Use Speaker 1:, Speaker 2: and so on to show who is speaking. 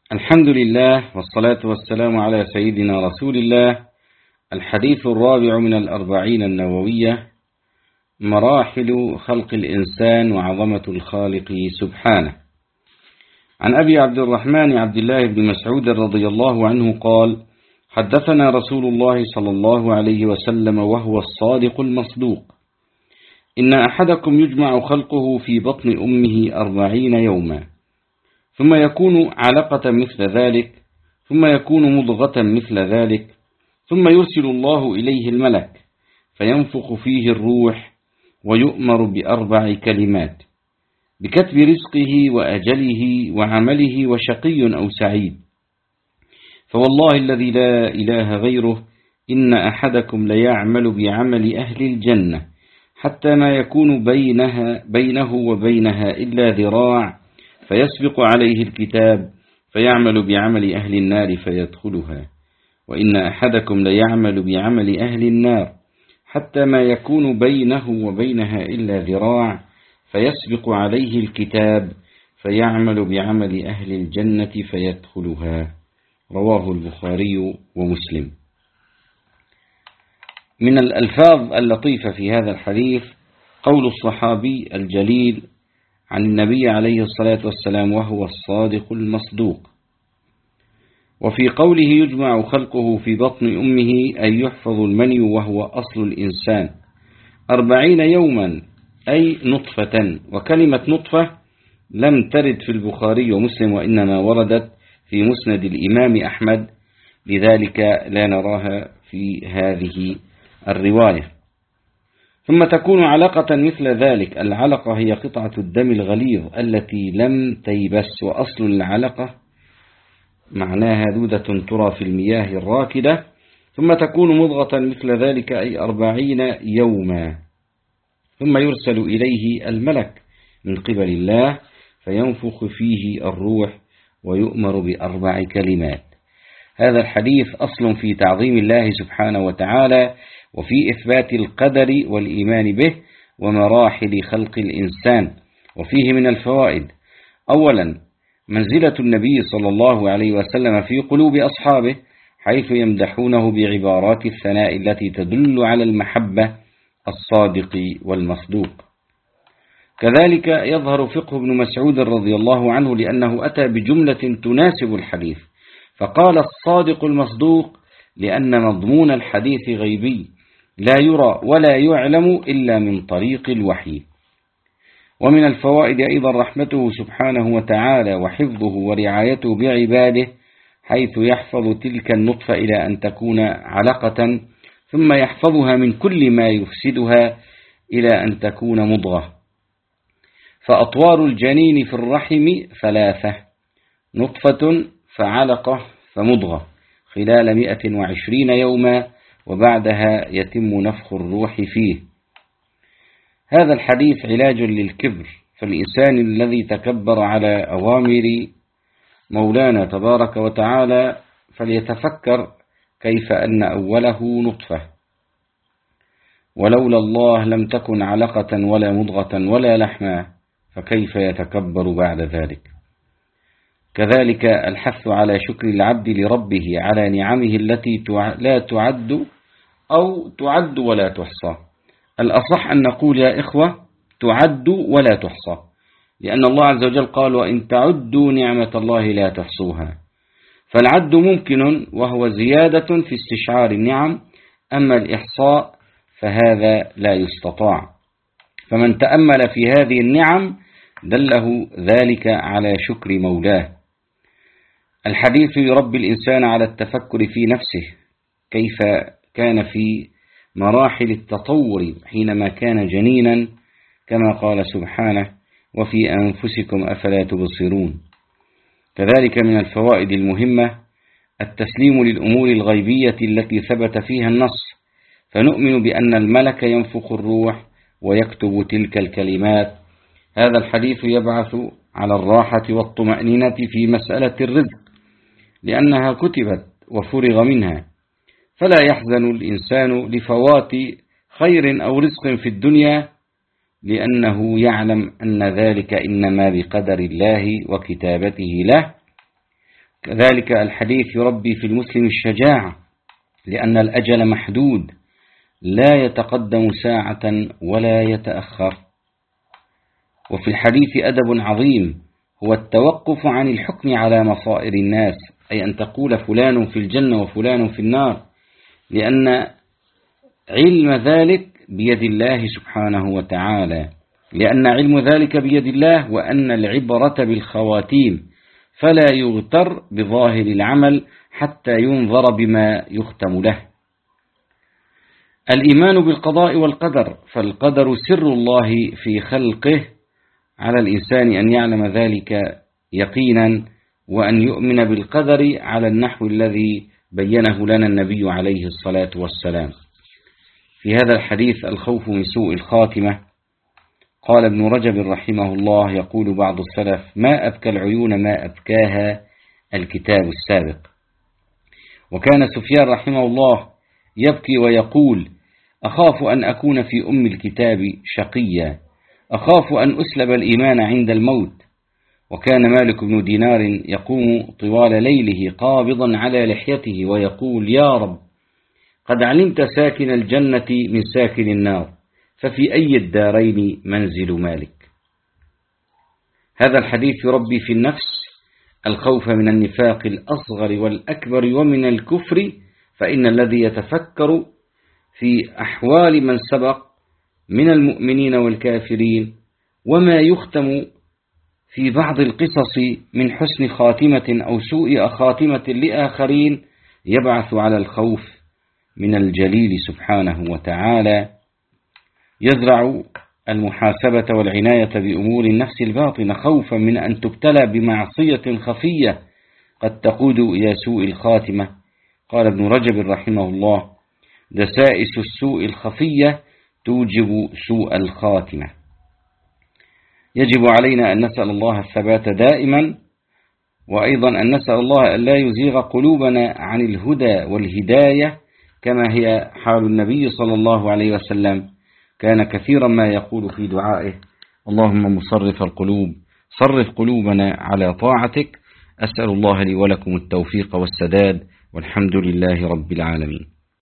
Speaker 1: الحمد لله والصلاة والسلام على سيدنا رسول الله. الحديث الرابع من الأربعين النووية: مراحل خلق الإنسان وعظمة الخالق سبحانه. عن أبي عبد الرحمن عبد الله بن مسعود رضي الله عنه قال: حدثنا رسول الله صلى الله عليه وسلم وهو الصادق المصدوق: إن أحدكم يجمع خلقه في بطن أمه 40 يوما، ثم يكون علقة مثل ذلك، ثم يكون مضغة مثل ذلك، ثم يرسل الله إليه الملك فينفخ فيه الروح، ويؤمر ب4 كلمات: بكتب رزقه وأجله وعمله وشقي أو سعيد. فوالله الذي لا إله غيره إن أحدكم ليعمل بعمل أهل الجنة حتى ما يكون بينه وبينها إلا ذراع، فيسبق عليه الكتاب فيعمل بعمل أهل النار فيدخلها. وإن أحدكم ليعمل بعمل أهل النار حتى ما يكون بينه وبينها إلا ذراع، فيسبق عليه الكتاب فيعمل بعمل أهل الجنة فيدخلها. رواه البخاري ومسلم. من الألفاظ اللطيفة في هذا الحديث قول الصحابي الجليل عن النبي عليه الصلاة والسلام: وهو الصادق المصدوق. وفي قوله يجمع خلقه في بطن أمه أي يحفظ المني وهو أصل الإنسان 40 يوما، أي نطفة. وكلمة نطفة لم ترد في البخاري ومسلم، وإنما وردت في مسند الإمام أحمد، لذلك لا نراها في هذه الرواية. ثم تكون علقة مثل ذلك. العلقة هي قطعة الدم الغليظ التي لم تيبس، وأصل العلقة معناها دودة ترى في المياه الراكدة. ثم تكون مضغة مثل ذلك، أي 40 يوما، ثم يرسل إليه الملك من قبل الله فينفخ فيه الروح، ويؤمر ب4 كلمات. هذا الحديث أصل في تعظيم الله سبحانه وتعالى، وفي إثبات القدر والإيمان به ومراحل خلق الإنسان. وفيه من الفوائد: أولا، منزلة النبي صلى الله عليه وسلم في قلوب أصحابه، حيث يمدحونه بعبارات الثناء التي تدل على المحبة الصادق والمصدوق. كذلك يظهر فقه ابن مسعود رضي الله عنه، لأنه أتى بجملة تناسب الحديث، فقال الصادق المصدوق لأن مضمون الحديث غيبي لا يرى ولا يعلم إلا من طريق الوحي. ومن الفوائد أيضا رحمته سبحانه وتعالى وحفظه ورعايته بعباده، حيث يحفظ تلك النطفة إلى أن تكون علقة، ثم يحفظها من كل ما يفسدها إلى أن تكون مضغة. فأطوار الجنين في الرحم 3: نطفة فعلقة فمضغة، خلال 120 يوما، وبعدها يتم نفخ الروح فيه. هذا الحديث علاج للكبر، فالإنسان الذي تكبر على أوامر مولانا تبارك وتعالى فليتفكر كيف أن أوله نطفة، ولولا الله لم تكن علقة ولا مضغة ولا لحما، فكيف يتكبر بعد ذلك؟ كذلك الحث على شكر العبد لربه على نعمه التي لا تعد أو تعد ولا تحصى. الأصح أن نقول يا إخوة تعد ولا تحصى، لأن الله عز وجل قال: وإن تعدوا نعمة الله لا تحصوها. فالعد ممكن، وهو زيادة في استشعار النعم، أما الإحصاء فهذا لا يستطاع. فمن تأمل في هذه النعم دله ذلك على شكر مولاه. الحديث يربي الإنسان على التفكر في نفسه، كيف كان في مراحل التطور حينما كان جنينا، كما قال سبحانه: وفي أنفسكم أفلا تبصرون. كذلك من الفوائد المهمة التسليم للأمور الغيبية التي ثبت فيها النص، فنؤمن بأن الملك ينفخ الروح ويكتب تلك الكلمات. هذا الحديث يبعث على الراحة والطمأنينة في مسألة الرزق، لأنها كتبت وفرغ منها، فلا يحزن الإنسان لفوات خير أو رزق في الدنيا، لأنه يعلم أن ذلك إنما بقدر الله وكتابته له. كذلك الحديث يربي في المسلم الشجاعة، لأن الأجل محدود لا يتقدم ساعة ولا يتأخر. وفي الحديث أدب عظيم هو التوقف عن الحكم على مصائر الناس، أي أن تقول فلان في الجنة وفلان في النار، لأن علم ذلك بيد الله سبحانه وتعالى، لأن علم ذلك بيد الله، وأن العبرة بالخواتيم، فلا يغتر بظاهر العمل حتى ينظر بما يختم له. الإيمان بالقضاء والقدر، فالقدر سر الله في خلقه، على الإنسان أن يعلم ذلك يقينا، وأن يؤمن بالقدر على النحو الذي بينه لنا النبي عليه الصلاة والسلام. في هذا الحديث الخوف من سوء الخاتمة. قال ابن رجب رحمه الله: يقول بعض السلف: ما أبكى العيون ما أبكاها الكتاب السابق. وكان سفيان رحمه الله يبكي ويقول: أخاف أن أكون في أم الكتاب شقيا، أخاف أن أسلب الإيمان عند الموت. وكان مالك بن دينار يقوم طوال ليله قابضا على لحيته ويقول: يا رب، قد علمت ساكن الجنة من ساكن النار، ففي أي الدارين منزل مالك. هذا الحديث يربي في النفس الخوف من النفاق الأصغر والأكبر ومن الكفر، فإن الذي يتفكر في أحوال من سبق من المؤمنين والكافرين وما يختم في بعض القصص من حسن خاتمة أو سوء خاتمة لآخرين يبعث على الخوف من الجليل سبحانه وتعالى، يزرع المحاسبة والعناية بأمور النفس الباطنة خوفا من أن تبتلى بمعصية خفية قد تقود إلى سوء الخاتمة. قال ابن رجب رحمه الله: دسائس السوء الخفية توجب سوء الخاتمة. يجب علينا أن نسأل الله الثبات دائما، وأيضا أن نسأل الله أن لا يزيغ قلوبنا عن الهدى والهداية، كما هي حال النبي صلى الله عليه وسلم، كان كثيرا ما يقول في دعائه: اللهم مصرف القلوب صرف قلوبنا على طاعتك. أسأل الله لي ولكم التوفيق والسداد، والحمد لله رب العالمين.